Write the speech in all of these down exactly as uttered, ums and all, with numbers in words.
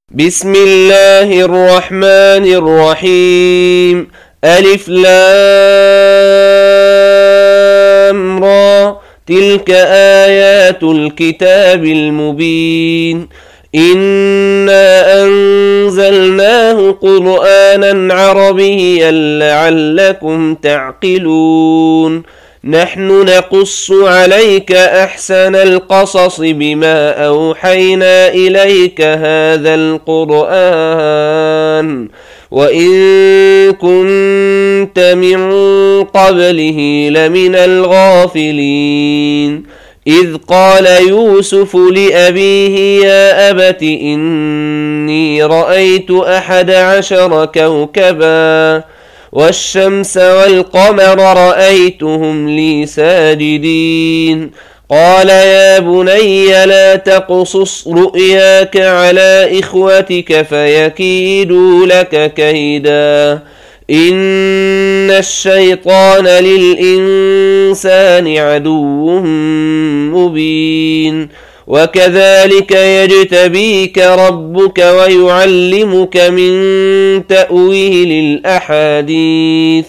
بسم الله الرحمن الرحيم. ألف لام را، تلك آيات الكتاب المبين. إنا أنزلناه قرآنا عربيا لعلكم تعقلون. نحن نقص عليك أحسن القصص بما أوحينا إليك هذا القرآن وإن كنت من قبله لمن الغافلين. إذ قال يوسف لأبيه يا أبت إني رأيت أحد عشر كوكبا والشمس والقمر رأيتهم لي ساجدين. قال يا بني لا تقصص رؤياك على إخوتك فيكيدوا لك كيدا إن الشيطان للإنسان عدو مبين. وكذلك يجتبيك ربك ويعلمك من تأويل الأحاديث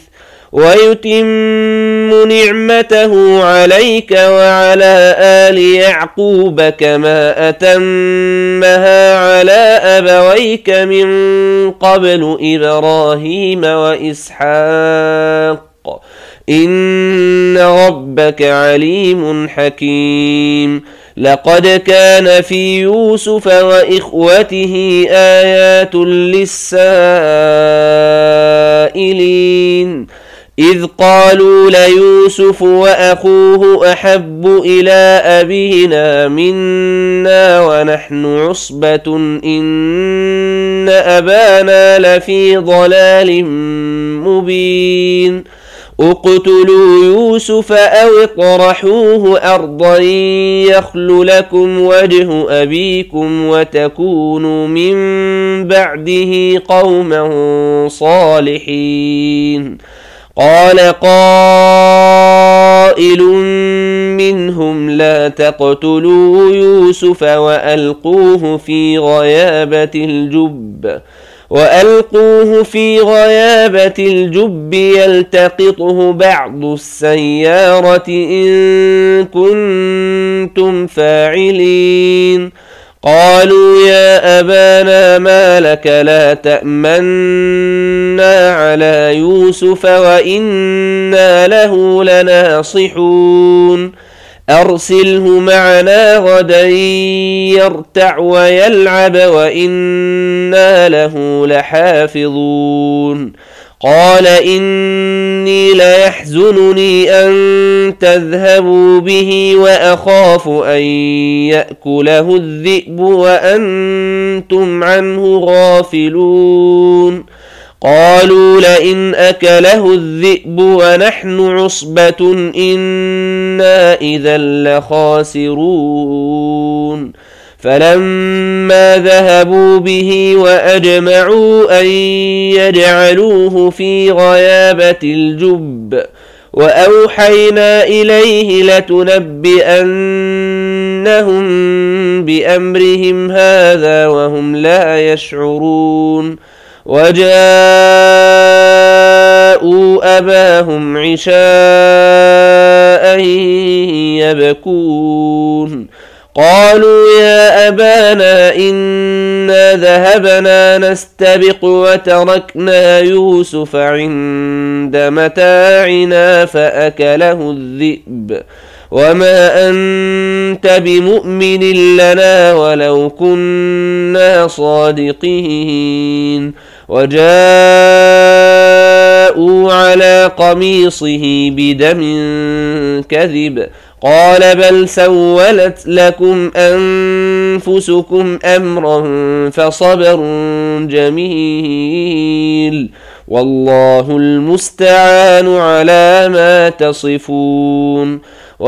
ويتم نعمته عليك وعلى آل يعقوب كما أتمها على أبويك من قبل إبراهيم وإسحاق إن ربك عليم حكيم. لقد كان في يوسف وإخوته آيات للسائلين إذ قالوا ليوسف وأخوه أحب إلى أبينا منا ونحن عصبة إن أبانا لفي ضلال مبين. اقتلوا يوسف أو اطرحوه أرضا يخل لكم وجه أبيكم وتكونوا من بعده قوما صالحين. قال قائل منهم لا تقتلوا يوسف وألقوه في غيابة الجب وألقوه في غيابة الجب يلتقطه بعض السيارة إن كنتم فاعلين. قالوا يا أبانا ما لك لا تأمنا على يوسف وإنا له لناصحون. أرسله معنا غدا يرتع ويلعب وإنا له لحافظون. قال إني ليحزنني أن تذهبوا به وأخاف أن يأكله الذئب وأنتم عنه غافلون. قالوا لئن أكله الذئب ونحن عصبة إنا إذا لخاسرون. فلما ذهبوا به وأجمعوا أن يجعلوه في غيابة الجب وأوحينا إليه لتنبئنهم بأمرهم هذا وهم لا يشعرون. وجاءوا أباهم عشاء يبكون. قالوا يا أبانا إنا ذهبنا نستبق وتركنا يوسف عند متاعنا فأكله الذئب وما أنت بمؤمن لنا ولو كنا صادقين. وجاءوا على قميصه بدم كذب قال بل سولت لكم أنفسكم أمرا فصبر جميل والله المستعان على ما تصفون.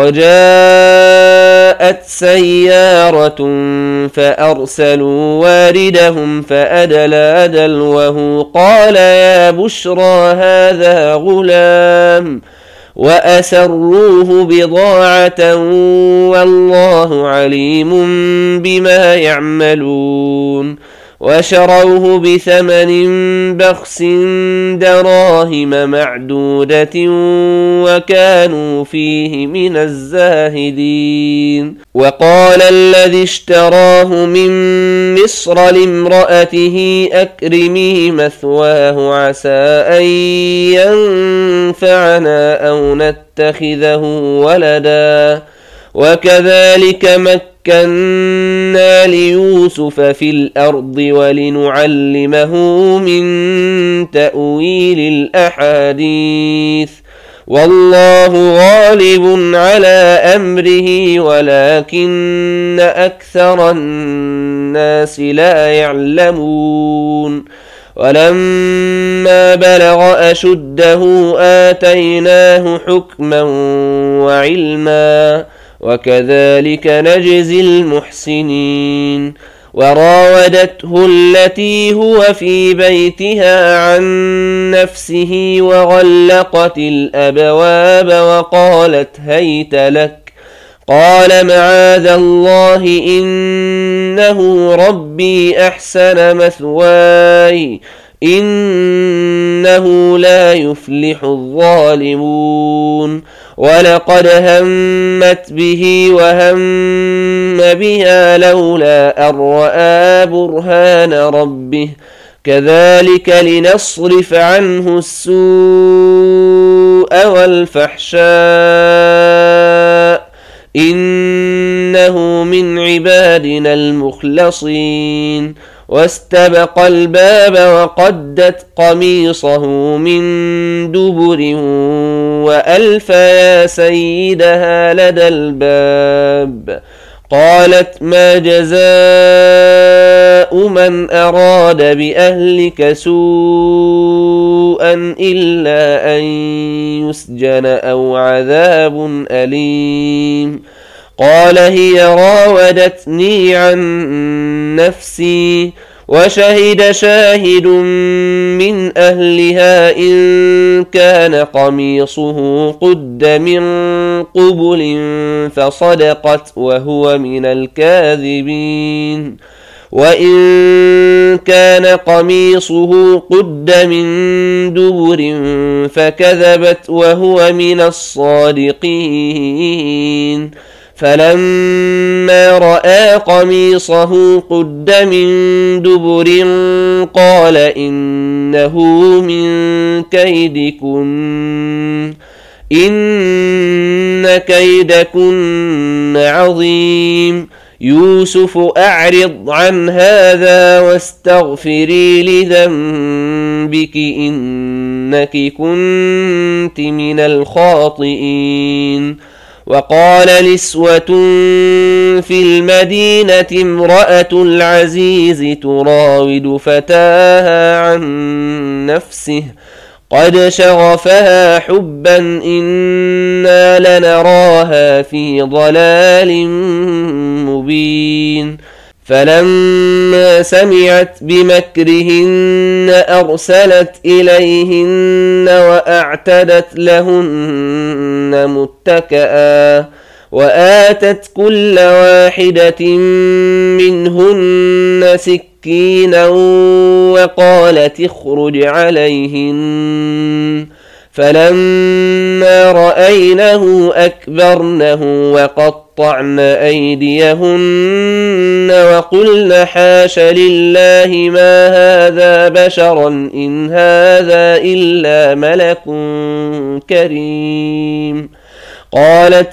وجاءت سيارة فأرسلوا واردهم فأدلى دلوه قال يا بشرى هذا غلام وأسروه بضاعة والله عليم بما يعملون. وشروه بثمن بخس دراهم معدودة وكانوا فيه من الزاهدين. وقال الذي اشتراه من مصر لامرأته أكرمي مثواه عسى أن ينفعنا أو نتخذه ولدا وكذلك مكنا ليوسف في الأرض ولنعلمه من تأويل الأحاديث والله غالب على أمره ولكن أكثر الناس لا يعلمون. ولما بلغ أشده آتيناه حكما وعلما وكذلك نجزي المحسنين. وراودته التي هو في بيتها عن نفسه وغلقت الأبواب وقالت هيت لك قال معاذ الله إنه ربي أحسن مثواي إنه لا يفلح الظالمون. ولقد همت به وهم بها لولا أن رأى برهان ربه كذلك لنصرف عنه السوء والفحشاء إنه من عبادنا المخلصين. واستبق الباب وقدت قميصه من دبر وألف يا سيدها لدى الباب قالت ما جزاء من أراد بأهلك سوءا إلا أن يسجن أو عذاب أليم. قال هي راودتني عن نفسي وشهد شاهد من أهلها إن كان قميصه قد من قبل فصدقت وهو من الكاذبين وإن كان قميصه قد من دبر فكذبت وهو من الصادقين. فلما رأى قميصه قد من دبر قال إنه من كيدكن إن كيدكن عظيم. يوسف أعرض عن هذا واستغفري لذنبك إنك كنت من الخاطئين. وقال نسوة في المدينة امرأة العزيز تراود فتاها عن نفسه قد شغفها حبا إنا لنراها في ضلال مبين. فلما سمعت بمكرهن أرسلت إليهن وأعتدت لهن متكئا وآتت كل واحدة منهن سكينا وقالت اخرج عليهن. فلما رأينه أكبرنه وقطعن أيديهن وقلن حاش لله ما هذا بشرا إن هذا إلا ملك كريم. قالت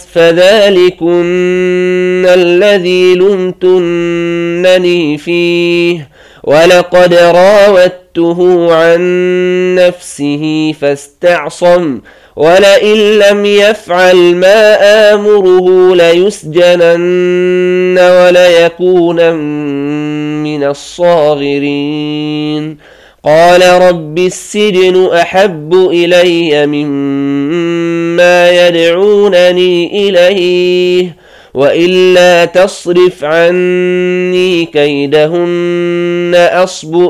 فذلكن الذي لمتنني فيه ولقد راودته عن نفسه فاستعصم ولئن لم يفعل ما آمره ليسجنن وليكون من الصاغرين. قال رب السجن أحب إلي مما يدعونني إليه وإلا تصرف عني كيدهن أصب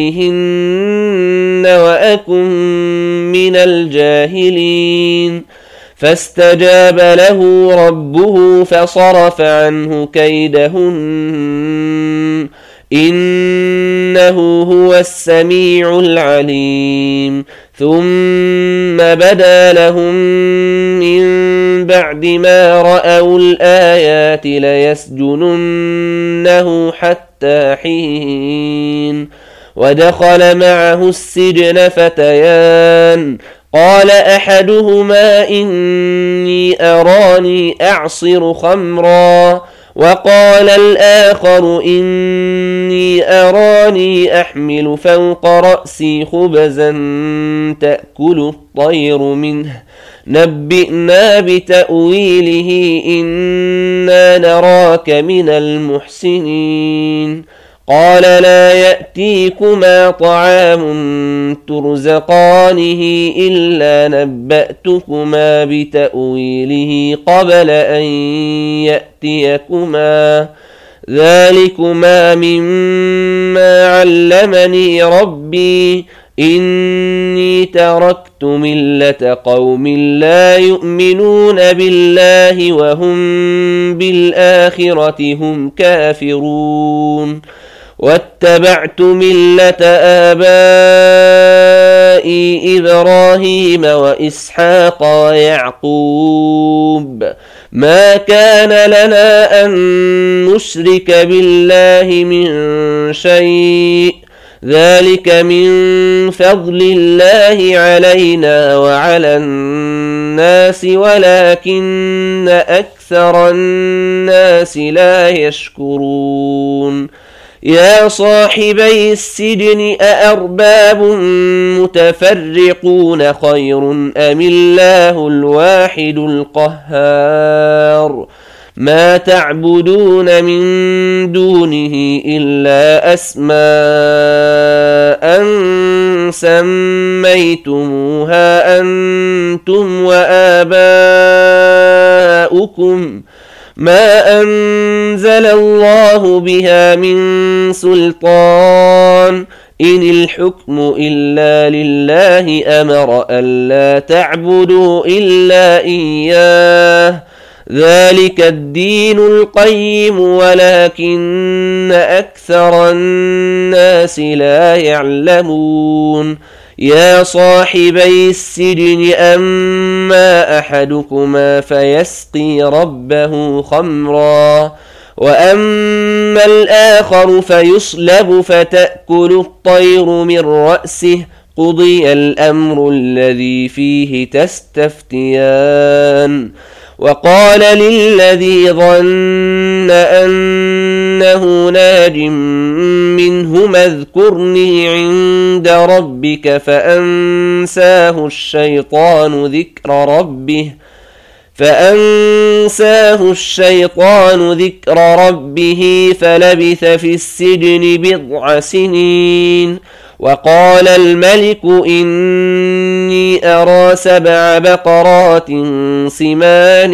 إليهن وأكن من الجاهلين. فاستجاب له ربه فصرف عنه كيدهن إنه هو السميع العليم ثم بدا لهم من بعد ما رأوا الآيات ليسجننه حتى حين ودخل معه السجن فتيان قال أحدهما إني أراني أعصر خمرا وقال الآخر إني أراني أحمل فوق رأسي خبزا تأكل الطير منه نبئنا بتأويله إنا نراك من المحسنين قال لا يأتيكما طعام ترزقانه إلا نبأتكما بتأويله قبل أن يأتيكما ذلكما مما علمني ربي إني تركت ملة قوم لا يؤمنون بالله وهم بالآخرة هم كافرون واتبعت ملة آبائي إبراهيم وإسحاق ويعقوب ما كان لنا أن نشرك بالله من شيء ذلك من فضل الله علينا وعلى الناس ولكن أكثر الناس لا يشكرون يا صاحبي السجن أأرباب متفرقون خير أم الله الواحد القهار ما تعبدون من دونه إلا أسماء سميتموها أنتم وآباؤكم ما أنزل الله بها من سلطان إن الحكم إلا لله أمر ألا تعبدوا إلا إياه ذلك الدين القيم ولكن أكثر الناس لا يعلمون يا صاحبي السجن أما أحدكما فيسقي ربه خمرا وأما الآخر فيصلب فتأكل الطير من رأسه قضي الأمر الذي فيه تستفتيان وقال للذي ظن أنه ناج منهما اذكرني عند ربك فأنساه الشيطان ذكر ربه فأنساه الشيطان ذكر ربه فلبث في السجن بضع سنين وقال الملك إني أرى سبع بقرات سمان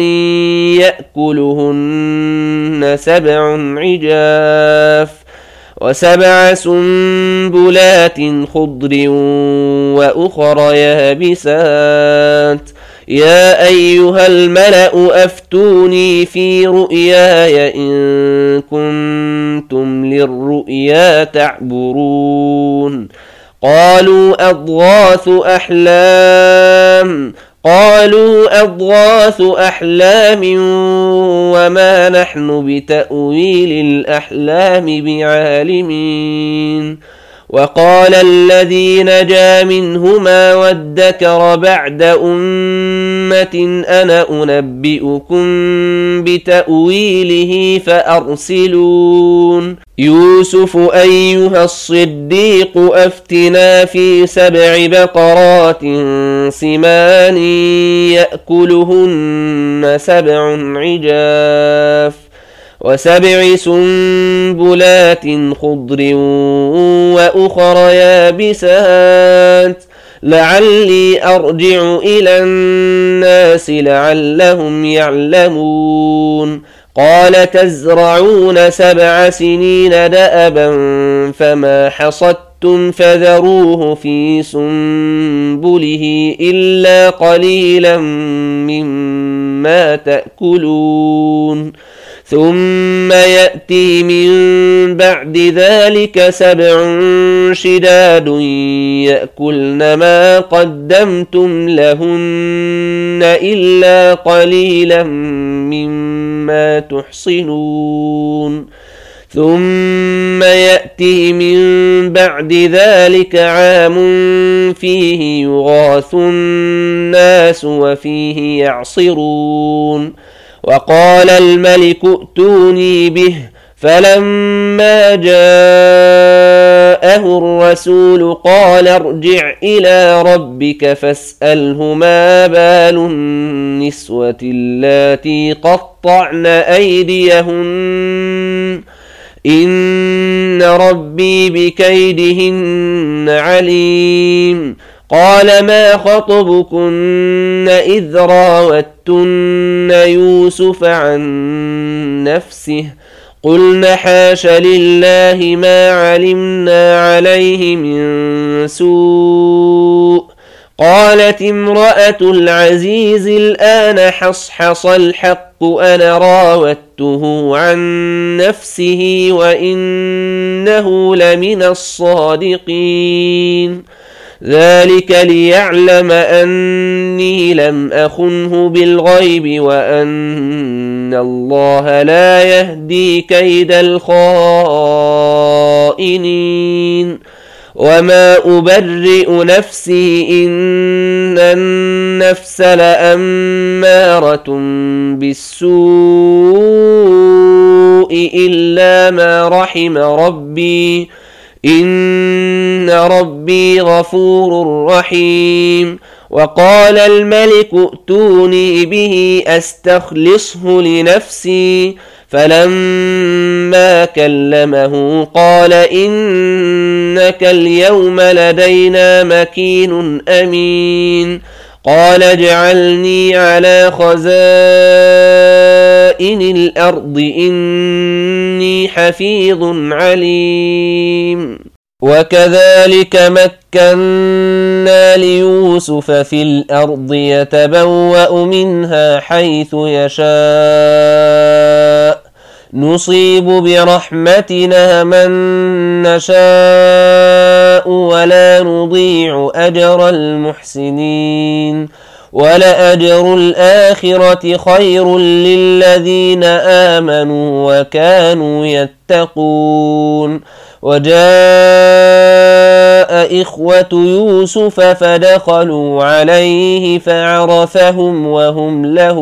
يأكلهن سبع عجاف وسبع سنبلات خضر وأخر يابسات يا أيها الملأ أفتوني في رؤياي إن كنتم للرؤيا تعبرون قالوا أضغاث أحلام قالوا أضغاث أحلام وما نحن بتأويل الأحلام بعالمين وقال الذي نجا منهما وادكر بعد أمة أنا أنبئكم بتأويله فأرسلون يوسف أيها الصديق أفتنا في سبع بقرات سمان يأكلهن سبع عجاف وسبع سنبلات خضر وأخر يابسات لعلي أرجع إلى الناس لعلهم يعلمون قال تزرعون سبع سنين دأبا فما حصدتم فذروه في سنبله إلا قليلا مما تأكلون ثم يأتي من بعد ذلك سبع شداد يأكلن ما قدمتم لهن إلا قليلا مما تحصنون ثم يأتي من بعد ذلك عام فيه يغاث الناس وفيه يعصرون وقال الملك ائتوني به فلما جاءه الرسول قال ارجع إلى ربك فاسأله ما بال النسوة اللاتي قطعن أيديهن إن ربي بكيدهن عليم قال ما خطبكن إذ راوتن يوسف عن نفسه قلن حاش لله ما علمنا عليه من سوء قالت امرأة العزيز الآن حصحص الحق أنا راودته عن نفسه وإنه لمن الصادقين ذلك ليعلم أني لم أخنه بالغيب وأن الله لا يهدي كيد الخائنين وما أبرئ نفسي إن النفس لأمارة بالسوء إلا ما رحم ربي إن ربي غفور رحيم وقال الملك ائتوني به أستخلصه لنفسي فلما كلمه قال إنك اليوم لدينا مكين أمين قال اجعلني على خزائن الأرض إني حفيظ عليم وكذلك مكنا ليوسف في الأرض يتبوأ منها حيث يشاء نصيب برحمتنا من نشاء ولا نضيع أجر المحسنين ولأجر الآخرة خير للذين آمنوا وكانوا يتقون وجاء إخوة يوسف فدخلوا عليه فعرفهم وهم له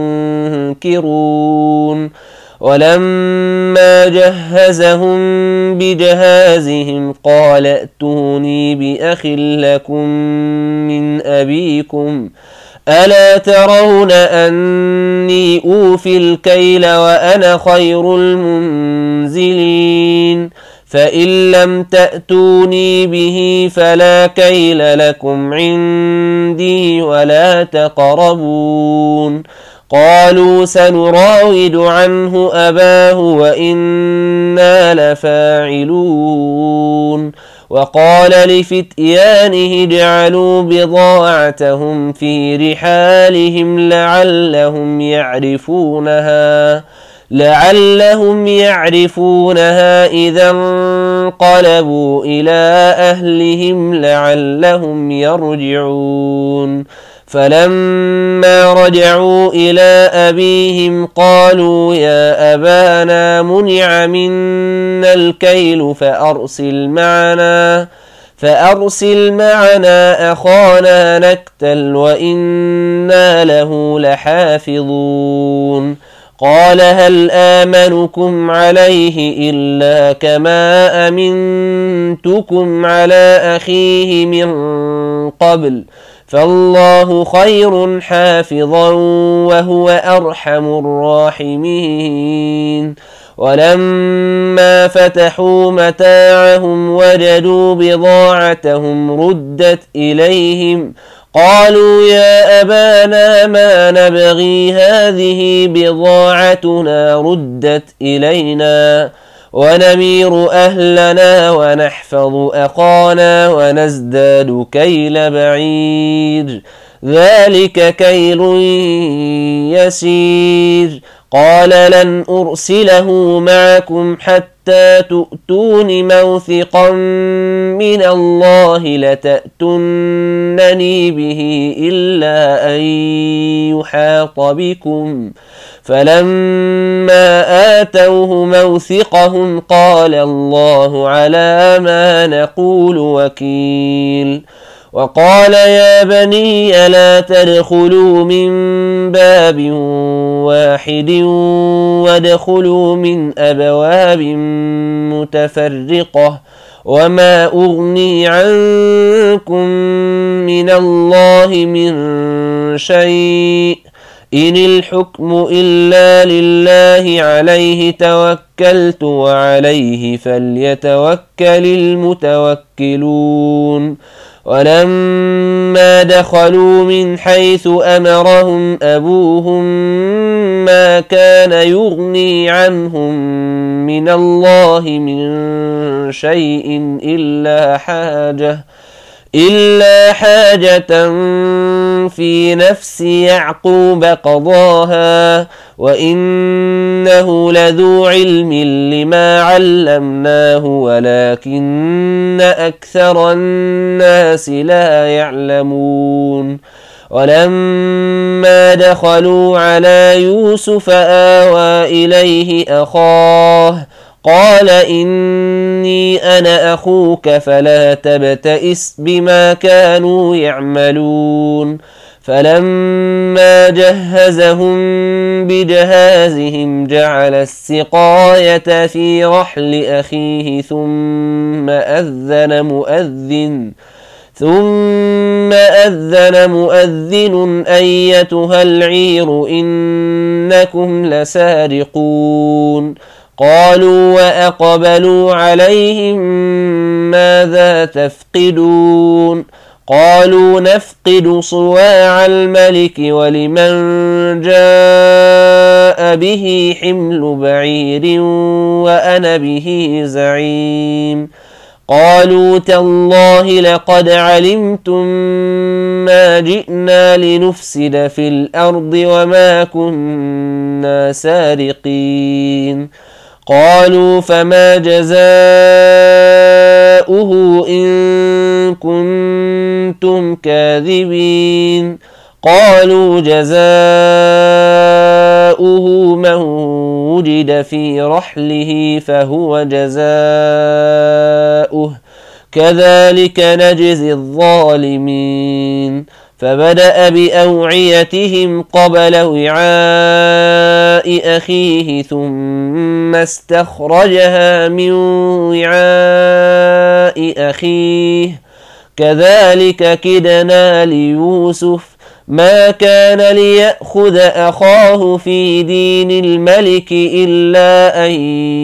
منكرون ولما جهزهم بجهازهم قال ائتوني بأخ لكم من أبيكم ألا ترون أني أوفي الكيل وأنا خير المنزلين فإن لم تأتوني به فلا كيل لكم عندي ولا تقربون قالوا سنراود عنه أباه وإنا لفاعلون وقال لفتيانه اجعلوا بضاعتهم في رحالهم لعلهم يعرفونها لعلهم يعرفونها إذا انقلبوا إلى أهلهم لعلهم يرجعون فلما رجعوا إلى أبيهم قالوا يا أبانا منع منا الكيل فأرسل معنا فأرسل معنا أخانا نكتل وإنا له لحافظون قال هل آمنكم عليه إلا كما أمنتكم على أخيه من قبل فالله خير حافظا وهو أرحم الراحمين ولما فتحوا متاعهم وجدوا بضاعتهم ردت إليهم قالوا يا أبانا ما نبغي هذه بضاعتنا ردت إلينا ونمير أهلنا ونحفظ أخانا ونزداد كيل بعير ذلك كيل يسير قال لن أرسله معكم حتى تؤتون موثقا من الله لتأتونني به إلا أن يحاط بكم فلما آتوه موثقهم قال الله على ما نقول وكيل وقال يا بني لا تدخلوا من باب واحد وادخلوا من أبواب متفرقة وما أغني عنكم من الله من شيء إن الحكم إلا لله عليه توكلت وعليه فليتوكل المتوكلون ولما دخلوا من حيث أمرهم أبوهم ما كان يغني عنهم من الله من شيء إلا حاجة إلا حاجة في نفس يعقوب قضاها وإنه لذو علم لما علمناه ولكن أكثر الناس لا يعلمون ولما دخلوا على يوسف آوى إليه أخاه قال إني أنا أخوك فلا تبتئس بما كانوا يعملون فلما جهزهم بجهازهم جعل السقاية في رحل أخيه ثم أذن مؤذن ثم أذن مؤذن أيتها العير إنكم لسارقون قالوا وأقبلوا عليهم ماذا تفقدون قالوا نفقد صواع الملك ولمن جاء به حمل بعير وأنا به زعيم قالوا تالله لقد علمتم ما جئنا لنفسد في الأرض وما كنا سارقين قالوا فما جزاؤه إن كنتم كاذبين قالوا جزاؤه من وجد في رحله فهو جزاؤه كذلك نجزي الظالمين فبدأ بأوعيتهم قبل وعاء أخيه ثم استخرجها من وعاء أخيه كذلك كدنا ليوسف ما كان ليأخذ أخاه في دين الملك إلا أن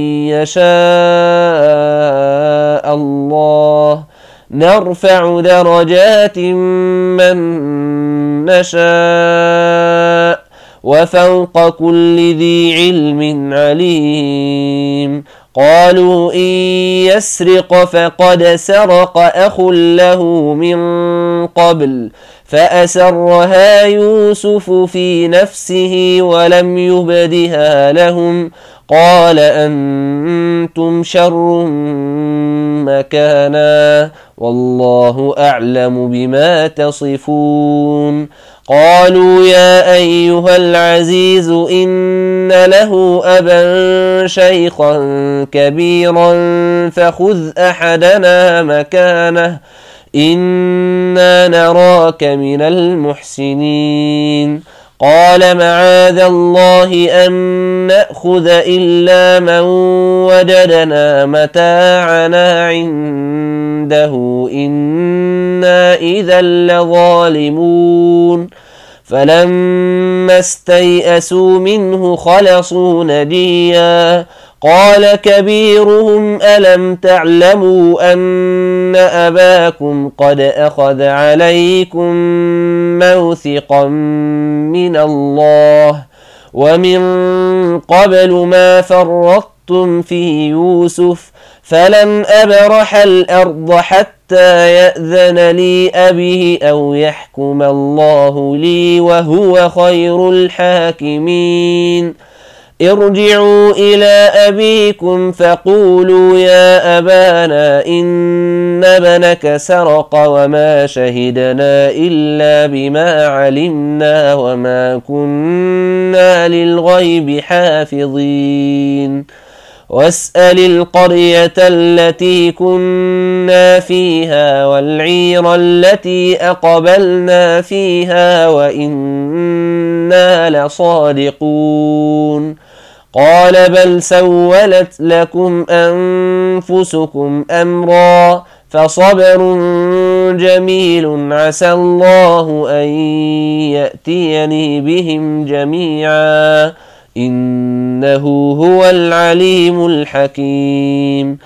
يشاء الله نرفع درجات من نشاء وفوق كل ذي علم عليم قالوا إن يسرق فقد سرق أخ له من قبل فأسرها يوسف في نفسه ولم يبدها لهم قال أنتم شر مكانا والله أعلم بما تصفون قالوا يا أيها العزيز إن له أبا شيخا كبيرا فخذ أحدنا مكانه إنا نراك من المحسنين قال معاذ الله أن نأخذ إلا من وجدنا متاعنا عنده إنا إذا لظالمون فلما استيئسوا منه خلصوا نجيا قال كبيرهم ألم تعلموا أن أباكم قد أخذ عليكم موثقا من الله ومن قبل ما فرطتم فرطتم في يوسف فلن أبرح الأرض حتى يأذن لي أبي أو يحكم الله لي وهو خير الحاكمين ارجعوا إلى أبيكم فقولوا يا أبانا إن ابنك سرق وما شهدنا إلا بما علمنا وما كنا للغيب حافظين واسأل القرية التي كنا فيها والعير التي أقبلنا فيها وإنا لصادقون قال بل سولت لكم أنفسكم أمرا فصبر جميل عسى الله أن يأتيني بهم جميعا إنه هو العليم الحكيم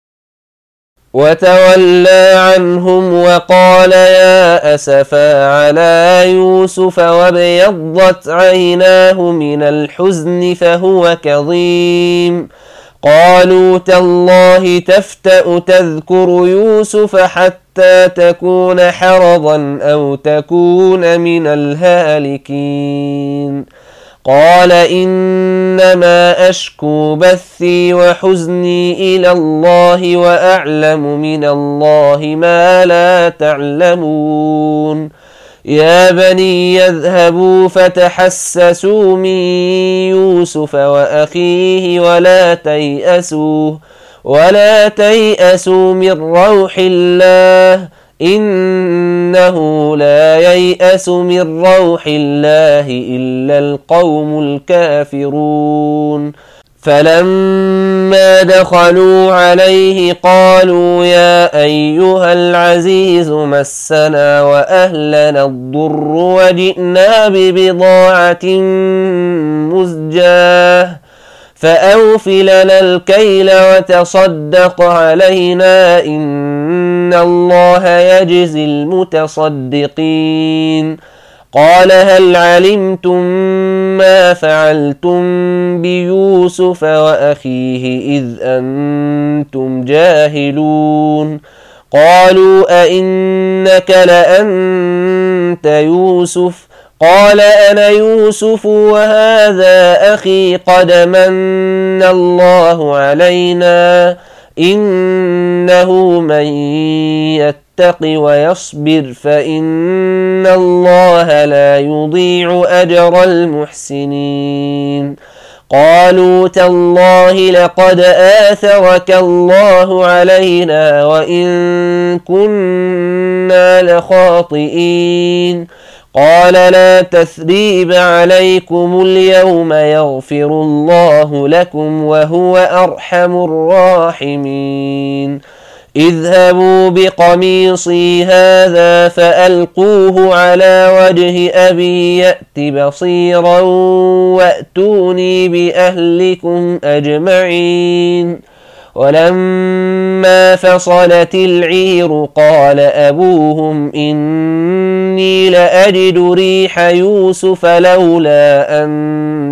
وتولى عنهم وقال يا أسفا على يوسف وابيضت عيناه من الحزن فهو كظيم قالوا تالله تفتأ تذكر يوسف حتى تكون حرضا أو تكون من الهالكين قال إنما أشكو بثي وحزني إلى الله وأعلم من الله ما لا تعلمون يا بني يذهبوا فتحسسوا من يوسف وأخيه ولا تيأسوا ولا تيأسوا من روح الله إنه لا ييأس من روح الله إلا القوم الكافرون فلما دخلوا عليه قالوا يا أيها العزيز مسنا وأهلنا الضر وجئنا ببضاعة مزجاة فأوف لنا الكيل وتصدق علينا إن الله يجزي المتصدقين قال هل علمتم ما فعلتم بيوسف وأخيه إذ أنتم جاهلون قالوا أئنك لأنت يوسف قال أنا يوسف وهذا أخي قد من الله علينا إنه من يتق ويصبر فإن الله لا يضيع أجر المحسنين قالوا تالله لقد آثرك الله علينا وإن كنا لخاطئين قال لا تثريب عليكم اليوم يغفر الله لكم وهو أرحم الراحمين اذهبوا بقميصي هذا فألقوه على وجه أبي يأت بصيرا وأتوني بأهلكم أجمعين ولما فصلت العير قال أبوهم إني لأجد ريح يوسف لولا أن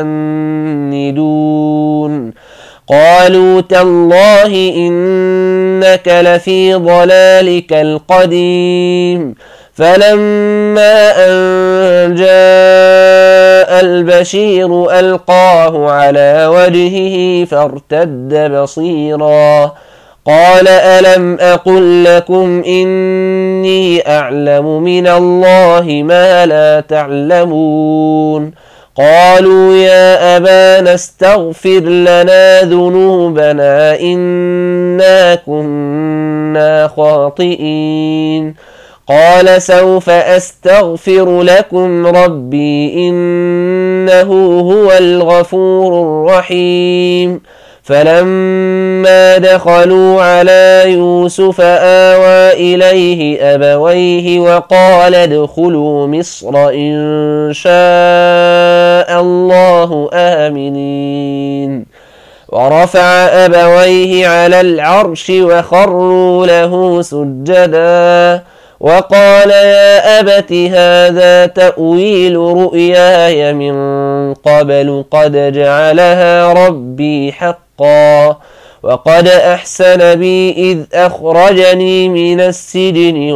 تفندون قالوا تالله إنك لفي ضلالك القديم فلما أن جاء البشير ألقاه على وجهه فارتد بصيرا قال ألم أقل لكم إني أعلم من الله ما لا تعلمون قالوا يا أبانا استغفر لنا ذنوبنا إنا كنا خاطئين قال سوف أستغفر لكم ربي إنه هو الغفور الرحيم فلما دخلوا على يوسف آوى إليه أبويه وقال ادخلوا مصر إن شاء الله آمنين ورفع أبويه على العرش وخروا له سجدا وقال يا أبت هذا تأويل رؤياي من قبل قد جعلها ربي حقا حقا وقد أحسن بي إذ أخرجني من السجن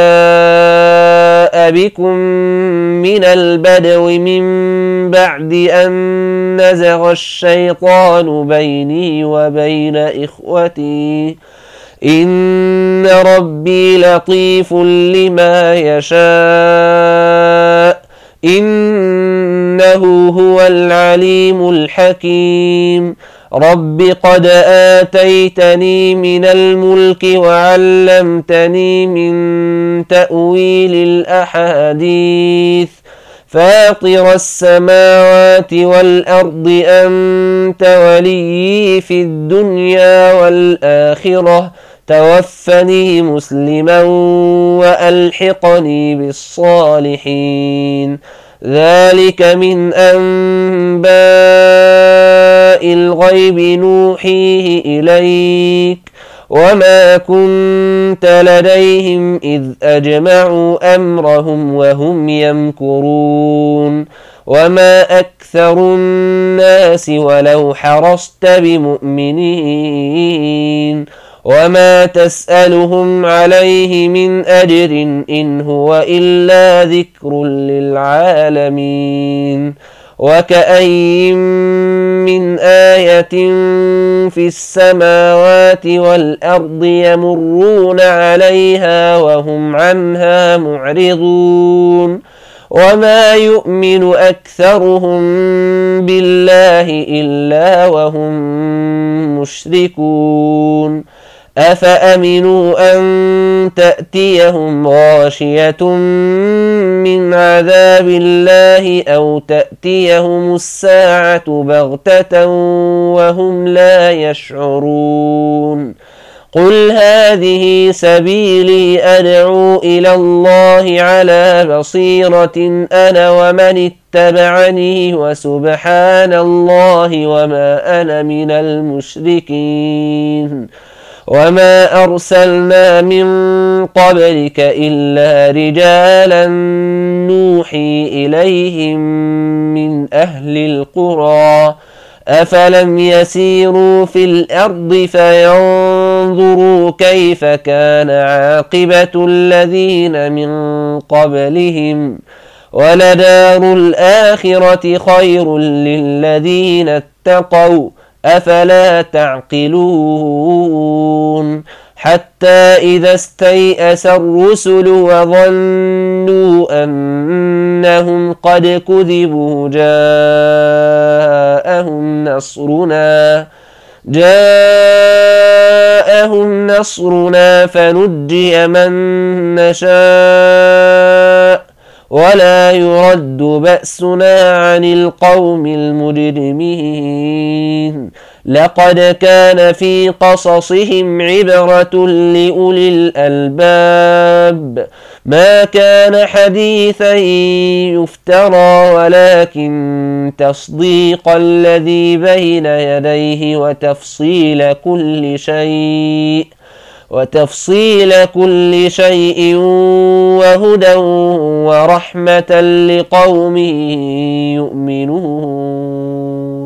وجاء بكم من البدو من بعد أن نزغ الشيطان بيني وبين إخوتي إن ربي لطيف لما يشاء إنه هو العليم الحكيم رب قد آتيتني من الملك وعلمتني من تأويل الأحاديث فاطر السماوات والأرض أنت وليي في الدنيا والآخرة توفني مسلما وألحقني بالصالحين ذلك من أنباء الغيب نوحيه إليك وما كنت لديهم إذ أجمعوا أمرهم وهم يمكرون وما أكثر الناس ولو حرصت بمؤمنين وما تسألهم عليه من أجر إن هو إلا ذكر للعالمين وكأين من آية في السماوات والأرض يمرون عليها وهم عنها معرضون وما يؤمن أكثرهم بالله إلا وهم مشركون أفأمنوا أن تأتيهم غاشية من عذاب الله أو تأتيهم الساعة بغتة وهم لا يشعرون قل هذه سبيلي أدعو إلى الله على بصيرة أنا ومن اتبعني وسبحان الله وما أنا من المشركين وما أرسلنا من قبلك إلا رجالا نوحي إليهم من أهل القرى أفلم يسيروا في الأرض فينظروا كيف كان عاقبة الذين من قبلهم ولدار الآخرة خير للذين اتقوا أفلا تعقلون حتى إذا استيأس الرسل وظنوا أنهم قد كذبوا جاءهم نصرنا جاءهم نصرنا فنجي من نشاء ولا يرد بأسنا عن القوم المجرمين لقد كان في قصصهم عبرة لأولي الألباب ما كان حديثا يفترى ولكن تصديق الذي بين يديه وتفصيل كل شيء وتفصيل كل شيء وهدى ورحمة لقوم يؤمنون